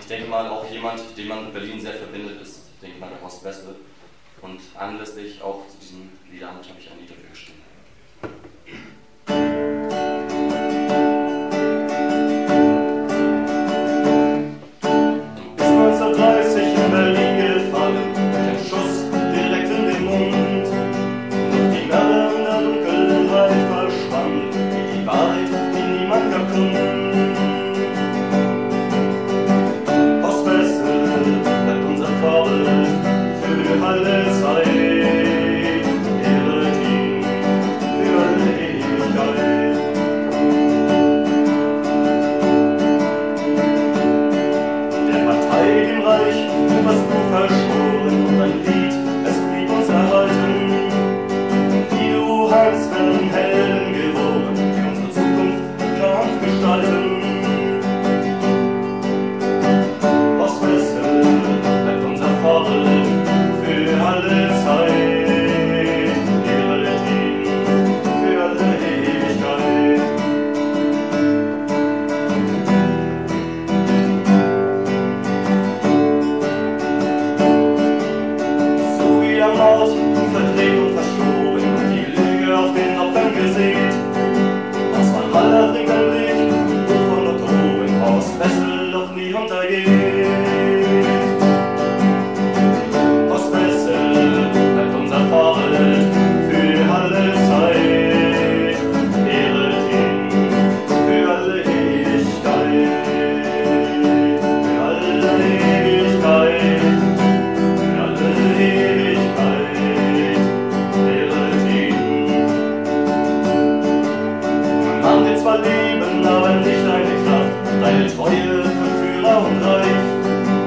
denke mal, auch jemand, den man mit Berlin sehr verbindet, ist, denke ich mal, der Horst Wessel. Und anlässlich auch zu diesem Liederabend habe ich ein Lied dafür geschrieben.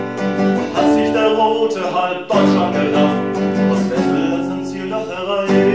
Halb Deutschland gedacht, was Wessel hat sein Ziel doch erreicht.